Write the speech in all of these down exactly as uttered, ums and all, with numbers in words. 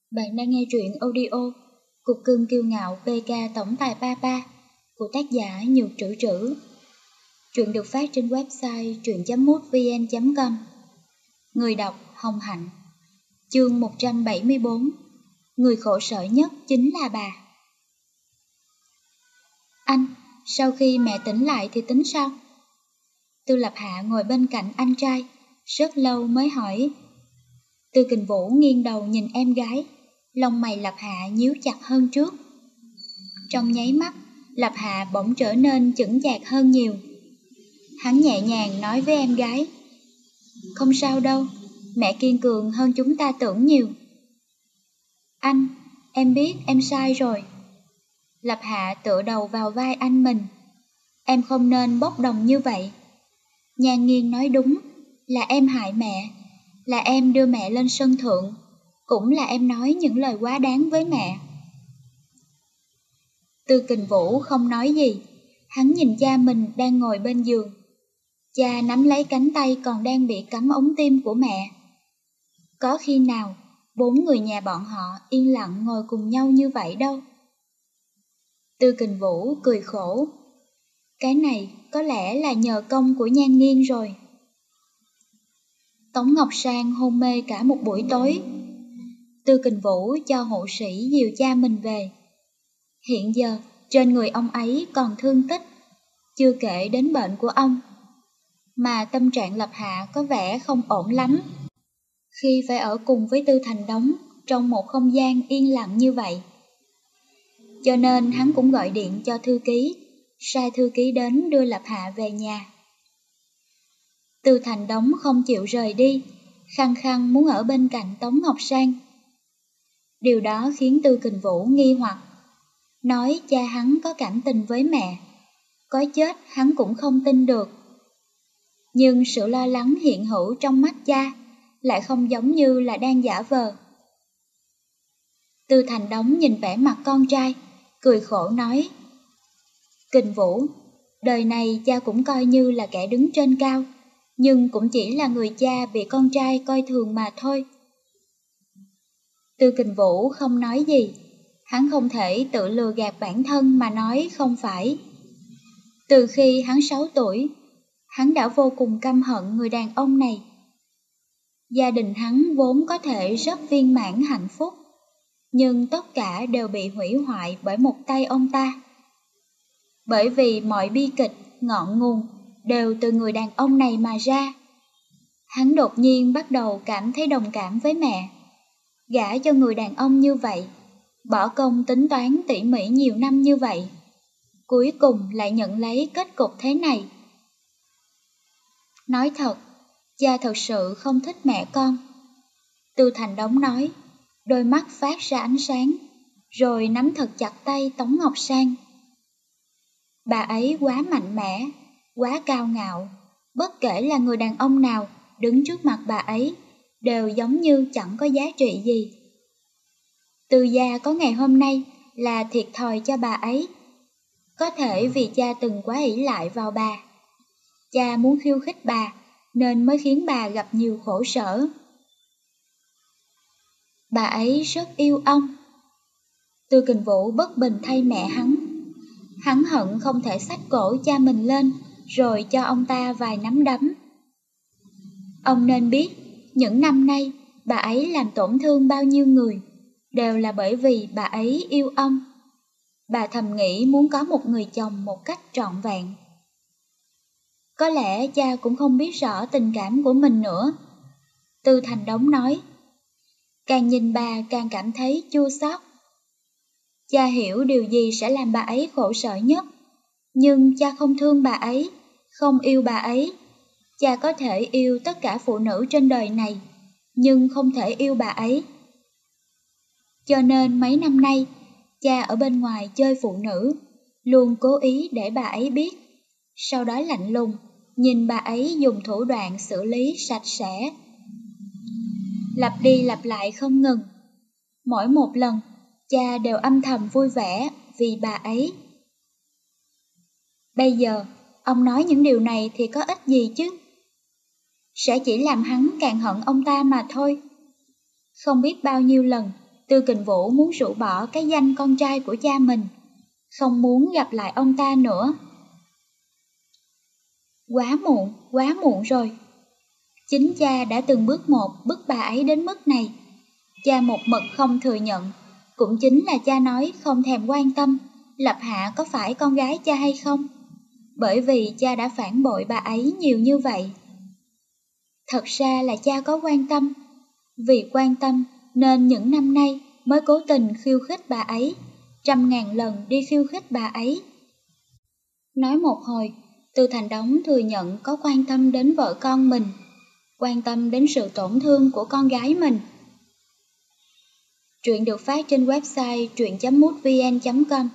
Bạn đang nghe truyện audio Cục cưng kiêu ngạo pê ca tổng tài Papa của tác giả Nhược Trữ Trữ. Truyện được phát trên website truyện chấm mútvn chấm com. Người đọc Hồng Hạnh. Chương một trăm bảy mươi bốn. Người khổ sở nhất chính là bà. Anh, sau khi mẹ tỉnh lại thì tính sao? Tư Lập Hạ ngồi bên cạnh anh trai, rất lâu mới hỏi. Tư Kình Vũ nghiêng đầu nhìn em gái, lông mày Lập Hạ nhíu chặt hơn trước. Trong nháy mắt, Lập Hạ bỗng trở nên chững chạc hơn nhiều. Hắn nhẹ nhàng nói với em gái, không sao đâu, mẹ kiên cường hơn chúng ta tưởng nhiều. Anh, em biết em sai rồi. Lập Hạ tựa đầu vào vai anh mình. Em không nên bốc đồng như vậy. Nhan Nghiên nói đúng, là em hại mẹ, là em đưa mẹ lên sân thượng, cũng là em nói những lời quá đáng với mẹ. Tư Kình Vũ không nói gì, hắn nhìn cha mình đang ngồi bên giường. Cha nắm lấy cánh tay còn đang bị cắm ống tim của mẹ. Có khi nào bốn người nhà bọn họ yên lặng ngồi cùng nhau như vậy đâu. Tư Kình Vũ cười khổ. Cái này có lẽ là nhờ công của Nhan Nghiên rồi. Tống Ngọc Sang hôn mê cả một buổi tối. Tư Kình Vũ cho hộ sĩ dìu cha mình về. Hiện giờ trên người ông ấy còn thương tích, chưa kể đến bệnh của ông. Mà tâm trạng Lập Hạ có vẻ không ổn lắm, khi phải ở cùng với Tư Thành Đống trong một không gian yên lặng như vậy. Cho nên hắn cũng gọi điện cho thư ký, sai thư ký đến đưa Lập Hạ về nhà. Tư Thành Đống không chịu rời đi, khăng khăng muốn ở bên cạnh Tống Ngọc Sang. Điều đó khiến Tư Kình Vũ nghi hoặc, nói cha hắn có cảm tình với mẹ, có chết hắn cũng không tin được. Nhưng sự lo lắng hiện hữu trong mắt cha lại không giống như là đang giả vờ. Tư Thành Đống nhìn vẻ mặt con trai, cười khổ nói, Kình Vũ, đời này cha cũng coi như là kẻ đứng trên cao, nhưng cũng chỉ là người cha bị con trai coi thường mà thôi. Tư Kình Vũ không nói gì, hắn không thể tự lừa gạt bản thân mà nói không phải. Từ khi hắn sáu tuổi, hắn đã vô cùng căm hận người đàn ông này. Gia đình hắn vốn có thể rất viên mãn hạnh phúc, nhưng tất cả đều bị hủy hoại bởi một tay ông ta. Bởi vì mọi bi kịch, ngọn nguồn đều từ người đàn ông này mà ra. Hắn đột nhiên bắt đầu cảm thấy đồng cảm với mẹ. Gả cho người đàn ông như vậy, bỏ công tính toán tỉ mỉ nhiều năm như vậy, cuối cùng lại nhận lấy kết cục thế này. Nói thật, cha thật sự không thích mẹ con. Tư Thành Đống nói, đôi mắt phát ra ánh sáng, rồi nắm thật chặt tay Tống Ngọc Sang. Bà ấy quá mạnh mẽ, quá cao ngạo, bất kể là người đàn ông nào đứng trước mặt bà ấy, đều giống như chẳng có giá trị gì. Tư gia có ngày hôm nay là thiệt thòi cho bà ấy. Có thể vì cha từng quá ỷ lại vào bà. Cha muốn khiêu khích bà, nên mới khiến bà gặp nhiều khổ sở. Bà ấy rất yêu ông. Tư Kình Vũ bất bình thay mẹ hắn. Hắn hận không thể xách cổ cha mình lên, rồi cho ông ta vài nắm đấm. Ông nên biết, những năm nay, bà ấy làm tổn thương bao nhiêu người, đều là bởi vì bà ấy yêu ông. Bà thầm nghĩ muốn có một người chồng một cách trọn vẹn. Có lẽ cha cũng không biết rõ tình cảm của mình nữa. Tư Thành Đống nói, càng nhìn bà càng cảm thấy chua xót. Cha hiểu điều gì sẽ làm bà ấy khổ sở nhất, nhưng cha không thương bà ấy, không yêu bà ấy. Cha có thể yêu tất cả phụ nữ trên đời này, nhưng không thể yêu bà ấy. Cho nên mấy năm nay, cha ở bên ngoài chơi phụ nữ, luôn cố ý để bà ấy biết, sau đó lạnh lùng, nhìn bà ấy dùng thủ đoạn xử lý sạch sẽ. Lặp đi lặp lại không ngừng. Mỗi một lần, cha đều âm thầm vui vẻ vì bà ấy. Bây giờ, ông nói những điều này thì có ích gì chứ? Sẽ chỉ làm hắn càng hận ông ta mà thôi. Không biết bao nhiêu lần, Tư Kình Vũ muốn rũ bỏ cái danh con trai của cha mình, không muốn gặp lại ông ta nữa. Quá muộn, quá muộn rồi. Chính cha đã từng bước một bức bà ấy đến mức này. Cha một mực không thừa nhận, cũng chính là cha nói không thèm quan tâm Lập Hạ có phải con gái cha hay không, bởi vì cha đã phản bội bà ấy nhiều như vậy. Thật ra là cha có quan tâm, vì quan tâm nên những năm nay mới cố tình khiêu khích bà ấy, trăm ngàn lần đi khiêu khích bà ấy. Nói một hồi, Tư Thành Đống thừa nhận có quan tâm đến vợ con mình, quan tâm đến sự tổn thương của con gái mình. Truyện được phát trên website truyện chấm mútvn chấm com.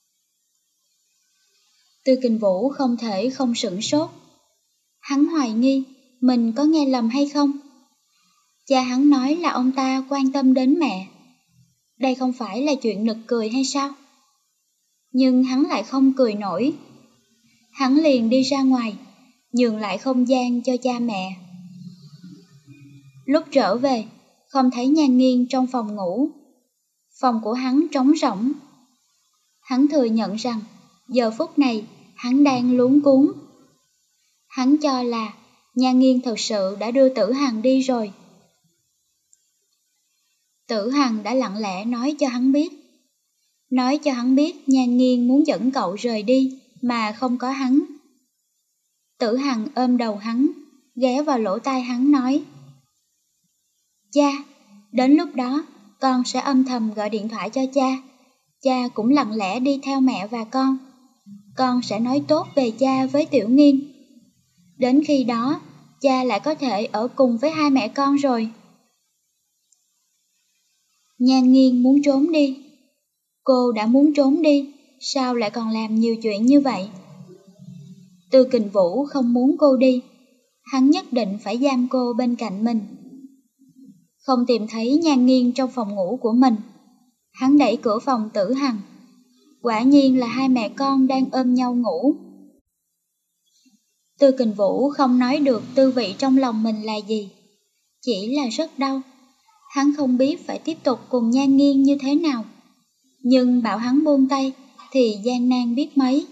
Tư Kình Vũ không thể không sửng sốt. Hắn hoài nghi mình có nghe lầm hay không. Cha hắn nói là ông ta quan tâm đến mẹ. Đây không phải là chuyện nực cười hay sao? Nhưng hắn lại không cười nổi. Hắn liền đi ra ngoài, nhường lại không gian cho cha mẹ. Lúc trở về, không thấy Nhan Nghiên trong phòng ngủ. Phòng của hắn trống rỗng. Hắn thừa nhận rằng, giờ phút này, hắn đang luống cuống. Hắn cho là Nhan Nghiên thật sự đã đưa Tử Hằng đi rồi. Tử Hằng đã lặng lẽ nói cho hắn biết. Nói cho hắn biết Nhan Nghiên muốn dẫn cậu rời đi mà không có hắn. Tử Hằng ôm đầu hắn, ghé vào lỗ tai hắn nói: Cha, đến lúc đó con sẽ âm thầm gọi điện thoại cho cha. Cha cũng lặng lẽ đi theo mẹ và con. Con sẽ nói tốt về cha với Tiểu Nghiên. Đến khi đó, cha lại có thể ở cùng với hai mẹ con rồi. Nhan Nghiên muốn trốn đi. Cô đã muốn trốn đi, sao lại còn làm nhiều chuyện như vậy? Tư Kình Vũ không muốn cô đi. Hắn nhất định phải giam cô bên cạnh mình. Không tìm thấy Nhan Nghiên trong phòng ngủ của mình. Hắn đẩy cửa phòng Tử Hằng. Quả nhiên là hai mẹ con đang ôm nhau ngủ. Tư Kình Vũ không nói được tư vị trong lòng mình là gì. Chỉ là rất đau. Hắn không biết phải tiếp tục cùng Nhan Nghiên như thế nào. Nhưng bảo hắn buông tay thì gian nan biết mấy.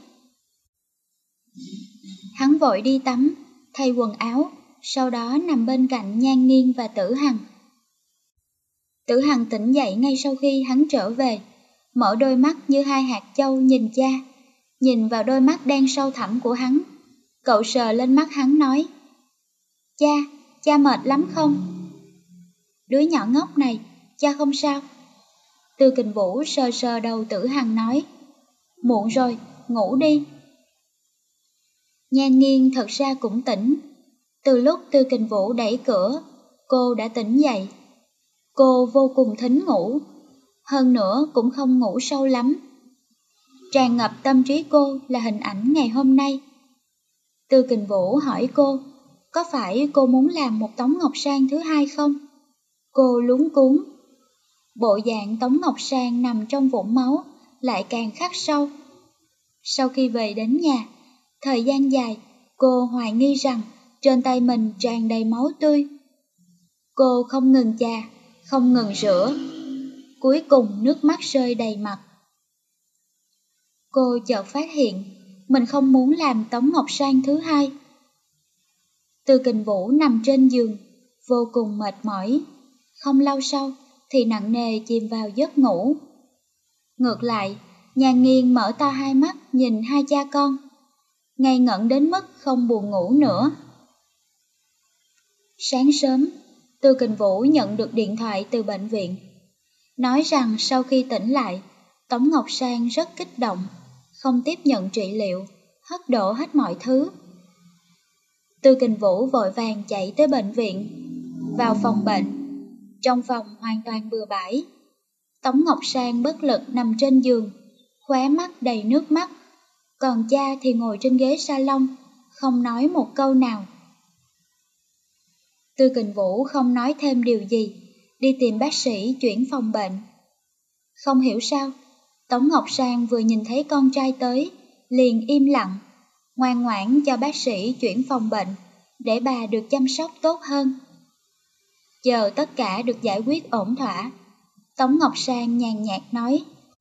Hắn vội đi tắm, thay quần áo, sau đó nằm bên cạnh Nhan Nghiên và Tử Hằng. Tử Hằng tỉnh dậy ngay sau khi hắn trở về, mở đôi mắt như hai hạt châu nhìn cha, nhìn vào đôi mắt đen sâu thẳm của hắn. Cậu sờ lên mắt hắn nói: Cha, cha mệt lắm không? Đứa nhỏ ngốc này, cha không sao. Tư Kình Vũ sờ sờ đầu Tử Hằng nói: Muộn rồi, ngủ đi. Nhan Nghiên thật ra cũng tỉnh. Từ lúc Tư Kình Vũ đẩy cửa, cô đã tỉnh dậy. Cô vô cùng thính ngủ, hơn nữa cũng không ngủ sâu lắm. Tràn ngập tâm trí cô là hình ảnh ngày hôm nay. Tư Kình Vũ hỏi cô, có phải cô muốn làm một Tống Ngọc Sang thứ hai không? Cô luống cuống. Bộ dạng Tống Ngọc Sang nằm trong vũng máu lại càng khắc sâu. Sau khi về đến nhà, thời gian dài, cô hoài nghi rằng trên tay mình tràn đầy máu tươi. Cô không ngừng chà, không ngừng rửa. Cuối cùng nước mắt rơi đầy mặt. Cô chợt phát hiện mình không muốn làm Tống Ngọc Sang thứ hai. Tư Kình Vũ nằm trên giường, vô cùng mệt mỏi. Không lâu sau thì nặng nề chìm vào giấc ngủ. Ngược lại, Nhan Nghiên mở to hai mắt nhìn hai cha con, ngây ngẩn đến mức không buồn ngủ nữa. Sáng sớm, Tư Kình Vũ nhận được điện thoại từ bệnh viện, nói rằng sau khi tỉnh lại, Tống Ngọc Sang rất kích động, không tiếp nhận trị liệu, hất đổ hết mọi thứ. Tư Kình Vũ vội vàng chạy tới bệnh viện, vào phòng bệnh. Trong phòng hoàn toàn bừa bãi. Tống Ngọc Sang bất lực nằm trên giường, khóe mắt đầy nước mắt, còn cha thì ngồi trên ghế salon, không nói một câu nào. Tư Kình Vũ không nói thêm điều gì, đi tìm bác sĩ chuyển phòng bệnh. Không hiểu sao, Tống Ngọc Sang vừa nhìn thấy con trai tới, liền im lặng, ngoan ngoãn cho bác sĩ chuyển phòng bệnh, để bà được chăm sóc tốt hơn. Chờ tất cả được giải quyết ổn thỏa, Tống Ngọc Sang nhàn nhạt nói.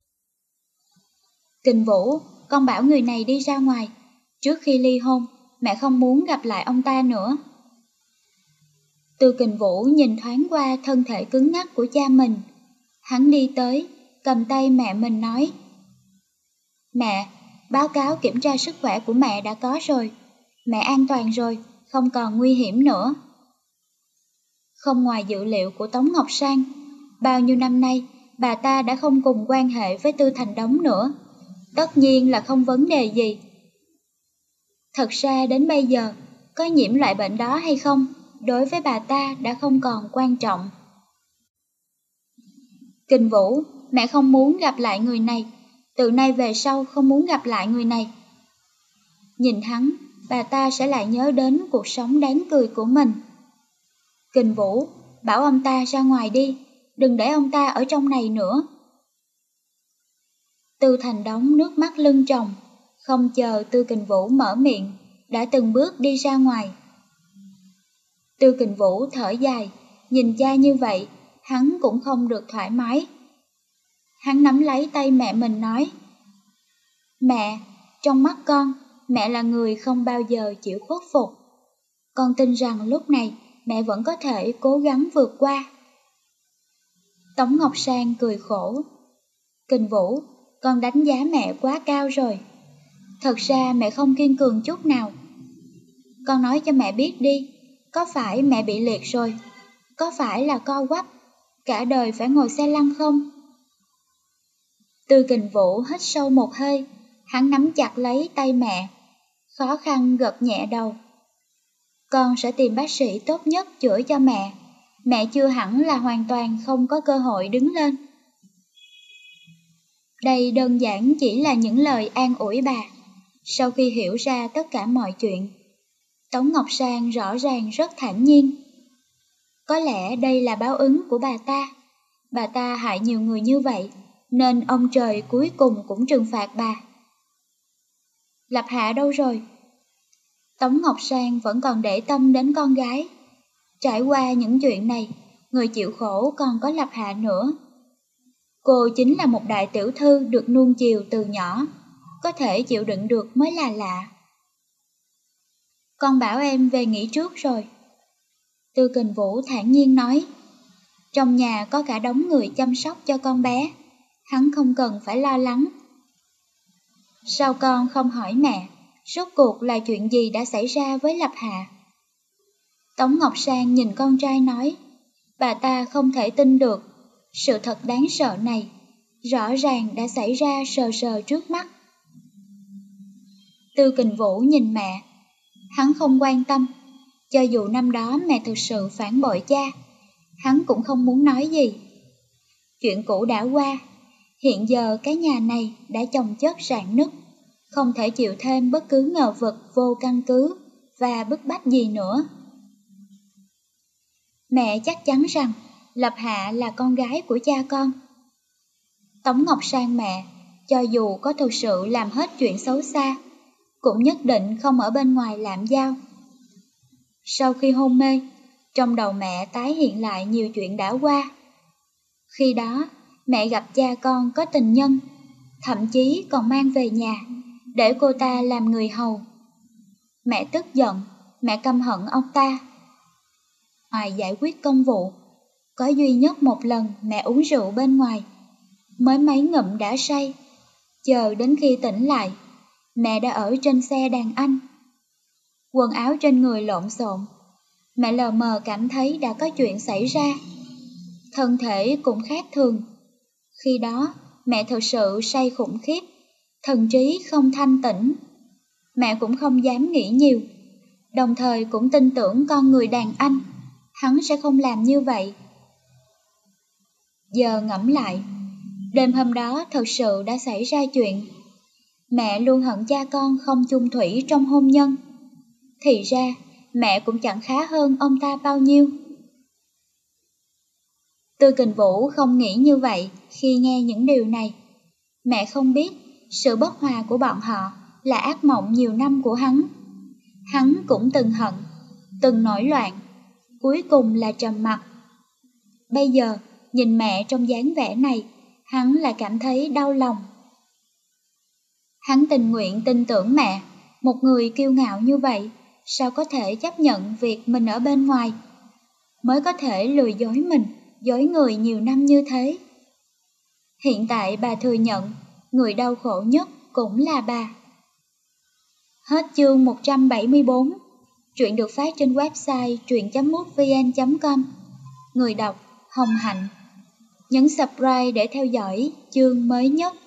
Kình Vũ, con bảo người này đi ra ngoài. Trước khi ly hôn, mẹ không muốn gặp lại ông ta nữa. Tư Kình Vũ nhìn thoáng qua thân thể cứng ngắc của cha mình. Hắn đi tới, cầm tay mẹ mình nói. Mẹ, báo cáo kiểm tra sức khỏe của mẹ đã có rồi. Mẹ an toàn rồi, không còn nguy hiểm nữa. Không ngoài dự liệu của Tống Ngọc Sang, bao nhiêu năm nay, bà ta đã không cùng quan hệ với Tư Thành Đống nữa. Tất nhiên là không vấn đề gì. Thật ra đến bây giờ, có nhiễm loại bệnh đó hay không, đối với bà ta đã không còn quan trọng. Kình Vũ, mẹ không muốn gặp lại người này, từ nay về sau không muốn gặp lại người này. Nhìn hắn, bà ta sẽ lại nhớ đến cuộc sống đáng cười của mình. Kình Vũ, bảo ông ta ra ngoài đi, đừng để ông ta ở trong này nữa. Tư Thành Đống nước mắt lưng tròng, không chờ Tư Kình Vũ mở miệng, đã từng bước đi ra ngoài. Tư Kình Vũ thở dài, nhìn cha như vậy, hắn cũng không được thoải mái. Hắn nắm lấy tay mẹ mình nói. Mẹ, trong mắt con, mẹ là người không bao giờ chịu khuất phục. Con tin rằng lúc này mẹ vẫn có thể cố gắng vượt qua. Tống Ngọc Sang cười khổ. Kình Vũ, con đánh giá mẹ quá cao rồi. Thật ra mẹ không kiên cường chút nào. Con nói cho mẹ biết đi, có phải mẹ bị liệt rồi? Có phải là co quắp, cả đời phải ngồi xe lăn không? Tư Kình Vũ hít sâu một hơi, hắn nắm chặt lấy tay mẹ, khó khăn gật nhẹ đầu. Con sẽ tìm bác sĩ tốt nhất chữa cho mẹ, mẹ chưa hẳn là hoàn toàn không có cơ hội đứng lên. Đây đơn giản chỉ là những lời an ủi bà. Sau khi hiểu ra tất cả mọi chuyện, Tống Ngọc Sang rõ ràng rất thản nhiên. Có lẽ đây là báo ứng của bà ta. Bà ta hại nhiều người như vậy, nên ông trời cuối cùng cũng trừng phạt bà. Lập Hạ đâu rồi? Tống Ngọc Sang vẫn còn để tâm đến con gái. Trải qua những chuyện này, người chịu khổ còn có Lập Hạ nữa. Cô chính là một đại tiểu thư được nuông chiều từ nhỏ, có thể chịu đựng được mới là lạ. Con bảo em về nghỉ trước rồi. Tư Kình Vũ thản nhiên nói. Trong nhà có cả đống người chăm sóc cho con bé, hắn không cần phải lo lắng. Sao con không hỏi mẹ, rốt cuộc là chuyện gì đã xảy ra với Lập Hạ? Tống Ngọc Sang nhìn con trai nói, bà ta không thể tin được, sự thật đáng sợ này, rõ ràng đã xảy ra sờ sờ trước mắt. Tư Kình Vũ nhìn mẹ, hắn không quan tâm, cho dù năm đó mẹ thực sự phản bội cha, hắn cũng không muốn nói gì. Chuyện cũ đã qua, hiện giờ cái nhà này đã chồng chất rạn nứt, không thể chịu thêm bất cứ ngờ vực vô căn cứ và bức bách gì nữa. Mẹ chắc chắn rằng Lập Hạ là con gái của cha con. Tống Ngọc Sang mẹ, cho dù có thực sự làm hết chuyện xấu xa, cũng nhất định không ở bên ngoài lạm giao. Sau khi hôn mê, trong đầu mẹ tái hiện lại nhiều chuyện đã qua. Khi đó, mẹ gặp cha con có tình nhân, thậm chí còn mang về nhà, để cô ta làm người hầu. Mẹ tức giận, mẹ căm hận ông ta. Ngoài giải quyết công vụ, có duy nhất một lần mẹ uống rượu bên ngoài, mới mấy ngụm đã say. Chờ đến khi tỉnh lại, mẹ đã ở trên xe đàn anh. Quần áo trên người lộn xộn, mẹ lờ mờ cảm thấy đã có chuyện xảy ra. Thân thể cũng khác thường. Khi đó, mẹ thật sự say khủng khiếp, thần trí không thanh tĩnh. Mẹ cũng không dám nghĩ nhiều, đồng thời cũng tin tưởng con người đàn anh, hắn sẽ không làm như vậy. Giờ ngẫm lại, đêm hôm đó thật sự đã xảy ra chuyện. Mẹ luôn hận cha con không chung thủy trong hôn nhân. Thì ra, mẹ cũng chẳng khá hơn ông ta bao nhiêu. Tư Kình Vũ không nghĩ như vậy khi nghe những điều này. Mẹ không biết sự bất hòa của bọn họ là ác mộng nhiều năm của hắn. Hắn cũng từng hận, từng nổi loạn, cuối cùng là trầm mặc. Bây giờ, nhìn mẹ trong dáng vẻ này, hắn lại cảm thấy đau lòng. Hắn tình nguyện tin tưởng mẹ, một người kiêu ngạo như vậy, sao có thể chấp nhận việc mình ở bên ngoài, mới có thể lừa dối mình, dối người nhiều năm như thế. Hiện tại bà thừa nhận, người đau khổ nhất cũng là bà. Hết chương một trăm bảy mươi tư. Truyện được phát trên website truyện chấm mútvn chấm com. Người đọc Hồng Hạnh. Nhấn subscribe để theo dõi chương mới nhất.